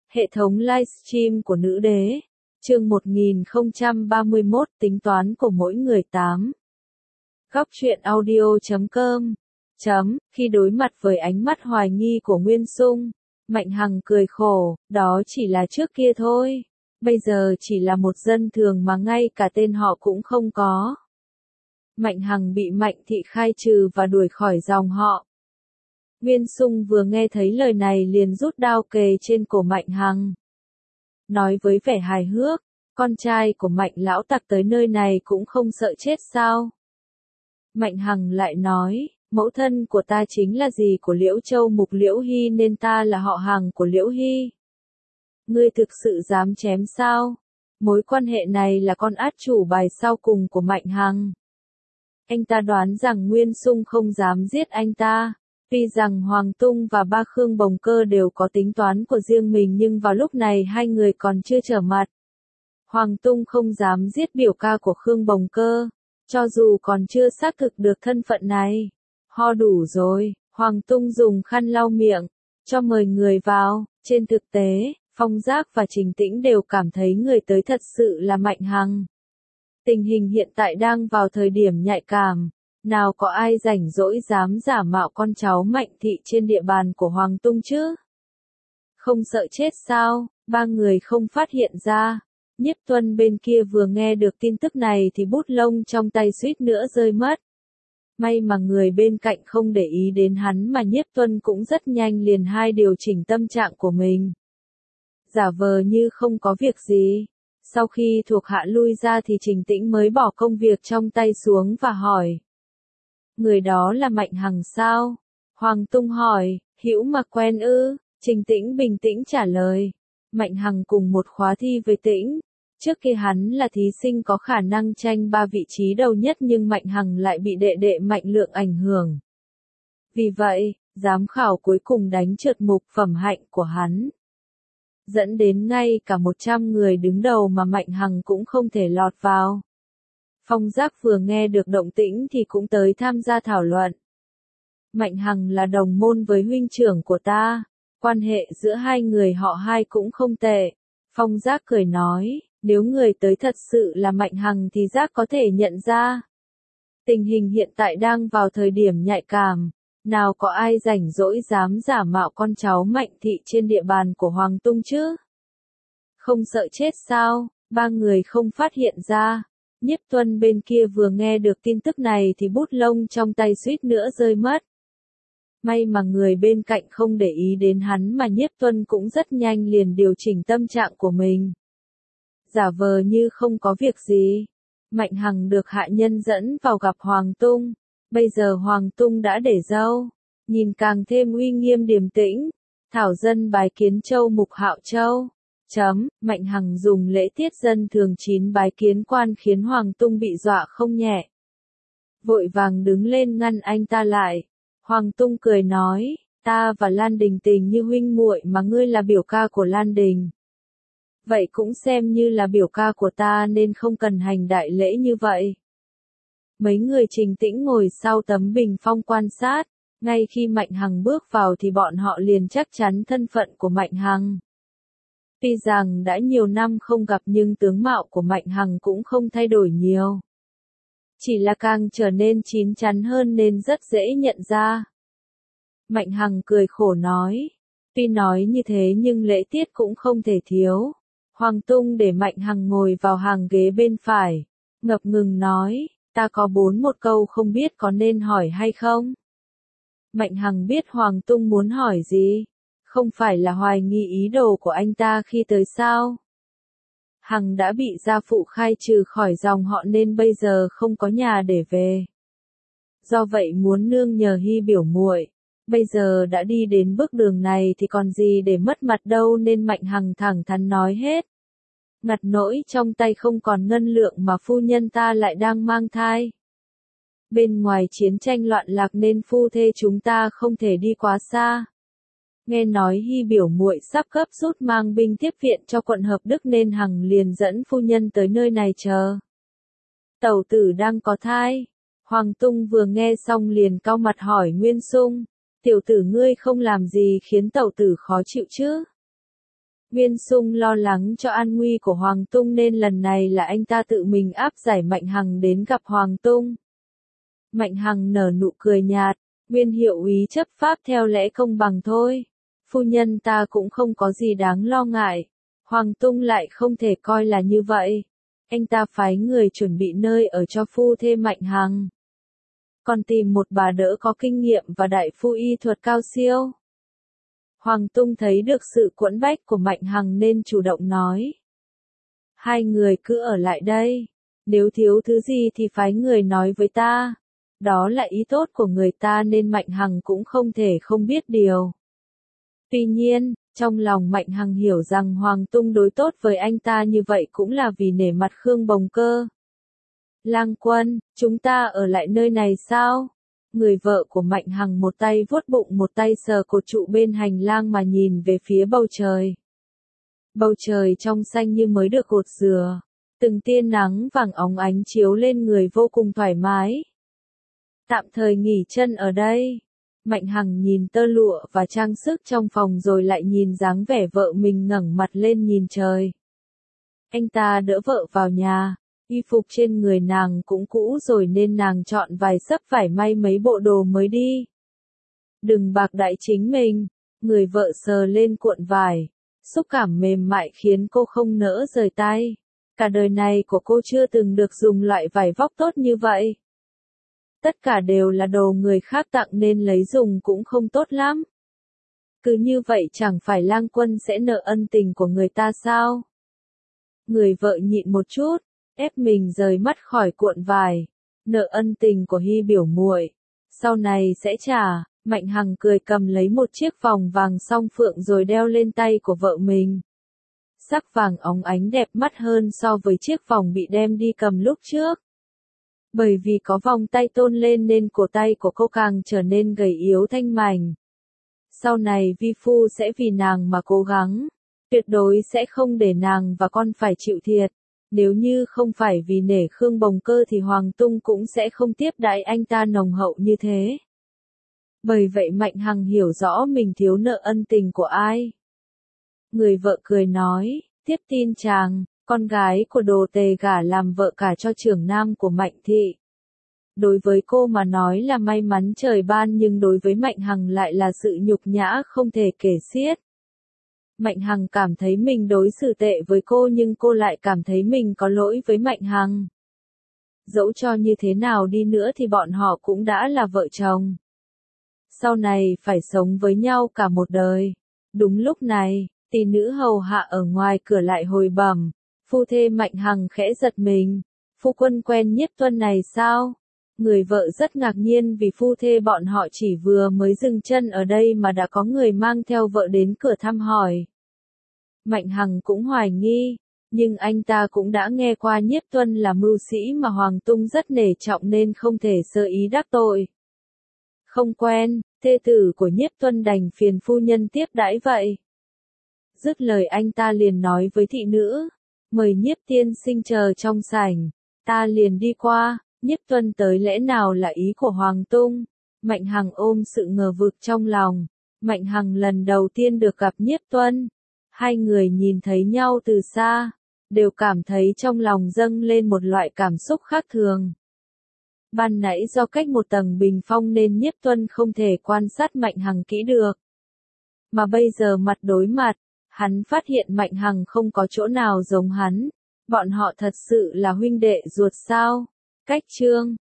Hệ thống livestream của nữ đế. Chương 1031 tính toán của mỗi người 8. Góc truyện audio.com. Khi đối mặt với ánh mắt hoài nghi của Nguyên Sung, Mạnh Hằng cười khổ, đó chỉ là trước kia thôi. Bây giờ chỉ là một dân thường mà ngay cả tên họ cũng không có. Mạnh Hằng bị Mạnh Thị khai trừ và đuổi khỏi dòng họ. Nguyên Sung vừa nghe thấy lời này liền rút đao kề trên cổ Mạnh Hằng. Nói với vẻ hài hước, con trai của Mạnh lão tặc tới nơi này cũng không sợ chết sao? Mạnh Hằng lại nói, mẫu thân của ta chính là dì của Liễu Châu Mục Liễu Hy nên ta là họ hàng của Liễu Hy. Ngươi thực sự dám chém sao? Mối quan hệ này là con át chủ bài sau cùng của Mạnh Hằng. Anh ta đoán rằng Nguyên Sung không dám giết anh ta. Tuy rằng Hoàng Tung và Ba Khương Bồng Cơ đều có tính toán của riêng mình nhưng vào lúc này hai người còn chưa trở mặt. Hoàng Tung không dám giết biểu ca của Khương Bồng Cơ, cho dù còn chưa xác thực được thân phận này. Ho đủ rồi, Hoàng Tung dùng khăn lau miệng, cho mời người vào. Trên thực tế, Phong Giác và Trình Tĩnh đều cảm thấy người tới thật sự là Mạnh Hằng. Tình hình hiện tại đang vào thời điểm nhạy cảm. Nào có ai rảnh rỗi dám giả mạo con cháu Mạnh Thị trên địa bàn của Hoàng Tung chứ? Không sợ chết sao? Ba người không phát hiện ra. Nhiếp Tuân bên kia vừa nghe được tin tức này thì bút lông trong tay suýt nữa rơi mất. May mà người bên cạnh không để ý đến hắn mà Nhiếp Tuân cũng rất nhanh liền điều chỉnh tâm trạng của mình. Giả vờ như không có việc gì. Sau khi thuộc hạ lui ra thì Trình Tĩnh mới bỏ công việc trong tay xuống và hỏi. Người đó là Mạnh Hằng sao? Hoàng Tung hỏi, hữu mà quen ư? Trình Tĩnh bình tĩnh trả lời. Mạnh Hằng cùng một khóa thi với Tĩnh. Trước kia hắn là thí sinh có khả năng tranh 3 vị trí đầu nhất nhưng Mạnh Hằng lại bị đệ đệ Mạnh Lượng ảnh hưởng. Vì vậy, giám khảo cuối cùng đánh trượt mục phẩm hạnh của hắn. Dẫn đến ngay cả 100 người đứng đầu mà Mạnh Hằng cũng không thể lọt vào. Phong Giác vừa nghe được động tĩnh thì cũng tới tham gia thảo luận. Mạnh Hằng là đồng môn với huynh trưởng của ta, quan hệ giữa hai người họ hai cũng không tệ. Phong Giác cười nói, nếu người tới thật sự là Mạnh Hằng thì Giác có thể nhận ra. Tình hình hiện tại đang vào thời điểm nhạy cảm, nào có ai rảnh rỗi dám giả mạo con cháu Mạnh Thị trên địa bàn của Hoàng Tung chứ? Không sợ chết sao? Ba người không phát hiện ra. Nhiếp Tuân bên kia vừa nghe được tin tức này thì bút lông trong tay suýt nữa rơi mất. May mà người bên cạnh không để ý đến hắn mà Nhiếp Tuân cũng rất nhanh liền điều chỉnh tâm trạng của mình. Giả vờ như không có việc gì. Mạnh Hằng được hạ nhân dẫn vào gặp Hoàng Tung. Bây giờ Hoàng Tung đã để râu, nhìn càng thêm uy nghiêm điềm tĩnh. Thảo dân bái kiến Châu Mục Hạo Châu. Mạnh Hằng dùng lễ tiết dân thường 9 bái kiến quan khiến Hoàng Tung bị dọa không nhẹ. Vội vàng đứng lên ngăn anh ta lại. Hoàng Tung cười nói, ta và Lan Đình tình như huynh muội mà ngươi là biểu ca của Lan Đình. Vậy cũng xem như là biểu ca của ta nên không cần hành đại lễ như vậy. Mấy người Trình Tĩnh ngồi sau tấm bình phong quan sát, ngay khi Mạnh Hằng bước vào thì bọn họ liền chắc chắn thân phận của Mạnh Hằng. Tuy rằng đã nhiều năm không gặp nhưng tướng mạo của Mạnh Hằng cũng không thay đổi nhiều. Chỉ là càng trở nên chín chắn hơn nên rất dễ nhận ra. Mạnh Hằng cười khổ nói. Tuy nói như thế nhưng lễ tiết cũng không thể thiếu. Hoàng Tung để Mạnh Hằng ngồi vào hàng ghế bên phải. Ngập ngừng nói, ta có một câu không biết có nên hỏi hay không? Mạnh Hằng biết Hoàng Tung muốn hỏi gì. Không phải là hoài nghi ý đồ của anh ta khi tới sao? Hằng đã bị gia phụ khai trừ khỏi dòng họ nên bây giờ không có nhà để về. Do vậy muốn nương nhờ Hy biểu muội. Bây giờ đã đi đến bước đường này thì còn gì để mất mặt đâu nên Mạnh Hằng thẳng thắn nói hết. Ngặt nỗi trong tay không còn ngân lượng mà phu nhân ta lại đang mang thai. Bên ngoài chiến tranh loạn lạc nên phu thê chúng ta không thể đi quá xa. Nghe nói Hy biểu muội sắp gấp rút mang binh tiếp viện cho quận Hợp Đức nên Hằng liền dẫn phu nhân tới nơi này chờ. Tẩu tử đang có thai. Hoàng Tung vừa nghe xong liền cau mặt hỏi Nguyên Sung. Tiểu tử ngươi không làm gì khiến tẩu tử khó chịu chứ? Viên Sung lo lắng cho an nguy của Hoàng Tung nên lần này là anh ta tự mình áp giải Mạnh Hằng đến gặp Hoàng Tung. Mạnh Hằng nở nụ cười nhạt, Viên hiệu úy chấp pháp theo lẽ công bằng thôi. Phu nhân ta cũng không có gì đáng lo ngại. Hoàng Tung lại không thể coi là như vậy. Anh ta phái người chuẩn bị nơi ở cho phu thê Mạnh Hằng. Còn tìm một bà đỡ có kinh nghiệm và đại phu y thuật cao siêu. Hoàng Tung thấy được sự quẫn bách của Mạnh Hằng nên chủ động nói. Hai người cứ ở lại đây. Nếu thiếu thứ gì thì phái người nói với ta. Đó là ý tốt của người ta nên Mạnh Hằng cũng không thể không biết điều. Tuy nhiên, trong lòng Mạnh Hằng hiểu rằng Hoàng Tung đối tốt với anh ta như vậy cũng là vì nể mặt Khương Bồng Cơ. Lang Quân, chúng ta ở lại nơi này sao? Người vợ của Mạnh Hằng một tay vuốt bụng một tay sờ cột trụ bên hành lang mà nhìn về phía bầu trời. Bầu trời trong xanh như mới được gột rửa, từng tia nắng vàng óng ánh chiếu lên người vô cùng thoải mái. Tạm thời nghỉ chân ở đây. Mạnh Hằng nhìn tơ lụa và trang sức trong phòng rồi lại nhìn dáng vẻ vợ mình ngẩng mặt lên nhìn trời. Anh ta đỡ vợ vào nhà, y phục trên người nàng cũng cũ rồi nên nàng chọn vài xấp vải may mấy bộ đồ mới đi. Đừng bạc đãi chính mình, người vợ sờ lên cuộn vải, xúc cảm mềm mại khiến cô không nỡ rời tay. Cả đời này của cô chưa từng được dùng loại vải vóc tốt như vậy. Tất cả đều là đồ người khác tặng nên lấy dùng cũng không tốt lắm. Cứ như vậy chẳng phải Lang Quân sẽ nợ ân tình của người ta sao? Người vợ nhịn một chút, ép mình rời mắt khỏi cuộn vải. Nợ ân tình của Hy biểu muội, sau này sẽ trả. Mạnh Hằng cười cầm lấy một chiếc vòng vàng song phượng rồi đeo lên tay của vợ mình. Sắc vàng óng ánh đẹp mắt hơn so với chiếc vòng bị đem đi cầm lúc trước. Bởi vì có vòng tay tôn lên nên cổ tay của cô càng trở nên gầy yếu thanh mảnh. Sau này vi phu sẽ vì nàng mà cố gắng, tuyệt đối sẽ không để nàng và con phải chịu thiệt. Nếu như không phải vì nể Khương Bồng Cơ thì Hoàng Tung cũng sẽ không tiếp đãi anh ta nồng hậu như thế. Bởi vậy Mạnh Hằng hiểu rõ mình thiếu nợ ân tình của ai. Người vợ cười nói, tiếp tin chàng, con gái của Đồ Tề gả làm vợ cả cho trưởng nam của Mạnh thị. Đối với cô mà nói là may mắn trời ban nhưng đối với Mạnh Hằng lại là sự nhục nhã không thể kể xiết. Mạnh Hằng cảm thấy mình đối xử tệ với cô nhưng cô lại cảm thấy mình có lỗi với Mạnh Hằng. Dẫu cho như thế nào đi nữa thì bọn họ cũng đã là vợ chồng. Sau này phải sống với nhau cả một đời. Đúng lúc này, tỷ nữ hầu hạ ở ngoài cửa lại hồi bẩm, phu thê Mạnh Hằng khẽ giật mình. Phu quân quen Nhiếp Tuân này sao? Người vợ rất ngạc nhiên vì phu thê bọn họ chỉ vừa mới dừng chân ở đây mà đã có người mang theo vợ đến cửa thăm hỏi. Mạnh Hằng cũng hoài nghi, nhưng anh ta cũng đã nghe qua Nhiếp Tuân là mưu sĩ mà Hoàng Tung rất nể trọng nên không thể sơ ý đắc tội. Không quen, thê tử của Nhiếp Tuân đành phiền phu nhân tiếp đãi vậy. Dứt lời anh ta liền nói với thị nữ, mời Nhiếp tiên sinh chờ trong sảnh, ta liền đi qua. Nhiếp Tuân tới lẽ nào là ý của Hoàng Tung? Mạnh Hằng ôm sự ngờ vực trong lòng. Mạnh Hằng lần đầu tiên được gặp Nhiếp Tuân. Hai người nhìn thấy nhau từ xa, đều cảm thấy trong lòng dâng lên một loại cảm xúc khác thường. Ban nãy do cách một tầng bình phong nên Nhiếp Tuân không thể quan sát Mạnh Hằng kỹ được. Mà bây giờ mặt đối mặt, hắn phát hiện Mạnh Hằng không có chỗ nào giống hắn. Bọn họ thật sự là huynh đệ ruột sao? Cách chương